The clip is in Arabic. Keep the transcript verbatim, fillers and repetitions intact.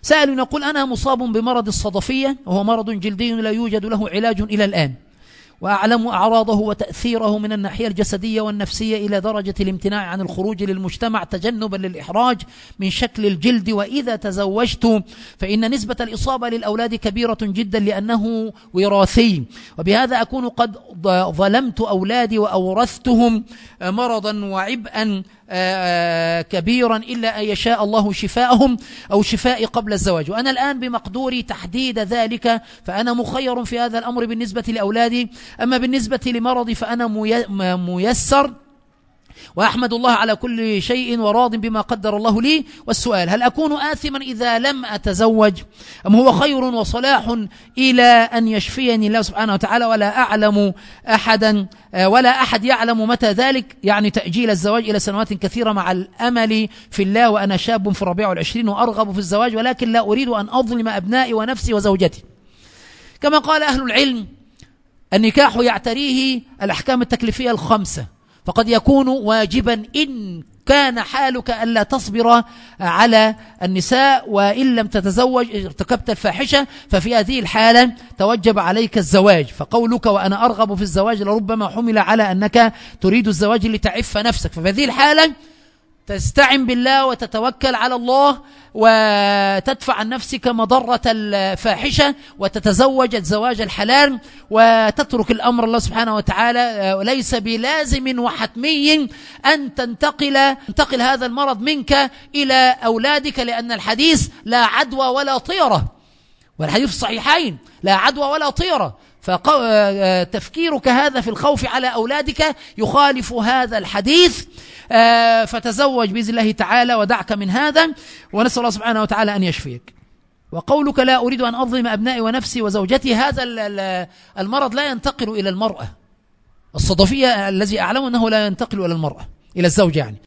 سائل يقول أنا مصاب بمرض الصدفية وهو مرض جلدي لا يوجد له علاج إلى الآن، وأعلم أعراضه وتأثيره من الناحية الجسدية والنفسية إلى درجة الامتناع عن الخروج للمجتمع تجنبا للإحراج من شكل الجلد، وإذا تزوجت فإن نسبة الإصابة للأولاد كبيرة جدا لأنه وراثي، وبهذا أكون قد ظلمت أولادي وأورثتهم مرضا وعبئا كبيرا إلا أن يشاء الله شفاءهم أو شفائي قبل الزواج، وأنا الآن بمقدوري تحديد ذلك، فأنا مخير في هذا الأمر بالنسبة لأولادي، أما بالنسبة لمرضي فأنا ميسر وأحمد الله على كل شيء وراض بما قدر الله لي. والسؤال: هل أكون آثما إذا لم أتزوج أم هو خير وصلاح إلى أن يشفيني الله سبحانه وتعالى، ولا أعلم أحدا ولا أحد يعلم متى ذلك، يعني تأجيل الزواج إلى سنوات كثيرة مع الأمل في الله، وأنا شاب في الربيع والعشرين وأرغب في الزواج ولكن لا أريد أن أظلم أبنائي ونفسي وزوجتي. كما قال أهل العلم: النكاح يعتريه الأحكام التكليفية الخمسة، فقد يكون واجبا إن كان حالك ألا تصبر على النساء، وإن لم تتزوج ارتكبت الفاحشة، ففي هذه الحالة توجب عليك الزواج، فقولك وأنا أرغب في الزواج لربما حمل على أنك تريد الزواج لتعف نفسك، ففي هذه الحالة تستعن بالله وتتوكل على الله وتدفع عن نفسك مضرة الفاحشة وتتزوج الزواج الحلال وتترك الأمر الله سبحانه وتعالى. وليس بلازم وحتمي أن تنتقل تنتقل هذا المرض منك إلى أولادك، لأن الحديث لا عدوى ولا طيرة، والحديث الصحيحين لا عدوى ولا طيرة، فتفكيرك هذا في الخوف على أولادك يخالف هذا الحديث، فتزوج بإذن الله تعالى ودعك من هذا، ونسأل الله سبحانه وتعالى أن يشفيك. وقولك لا أريد أن أظلم أبنائي ونفسي وزوجتي، هذا المرض لا ينتقل إلى المرأة الصدفية، الذي أعلم أنه لا ينتقل إلى المرأة إلى الزوج يعني.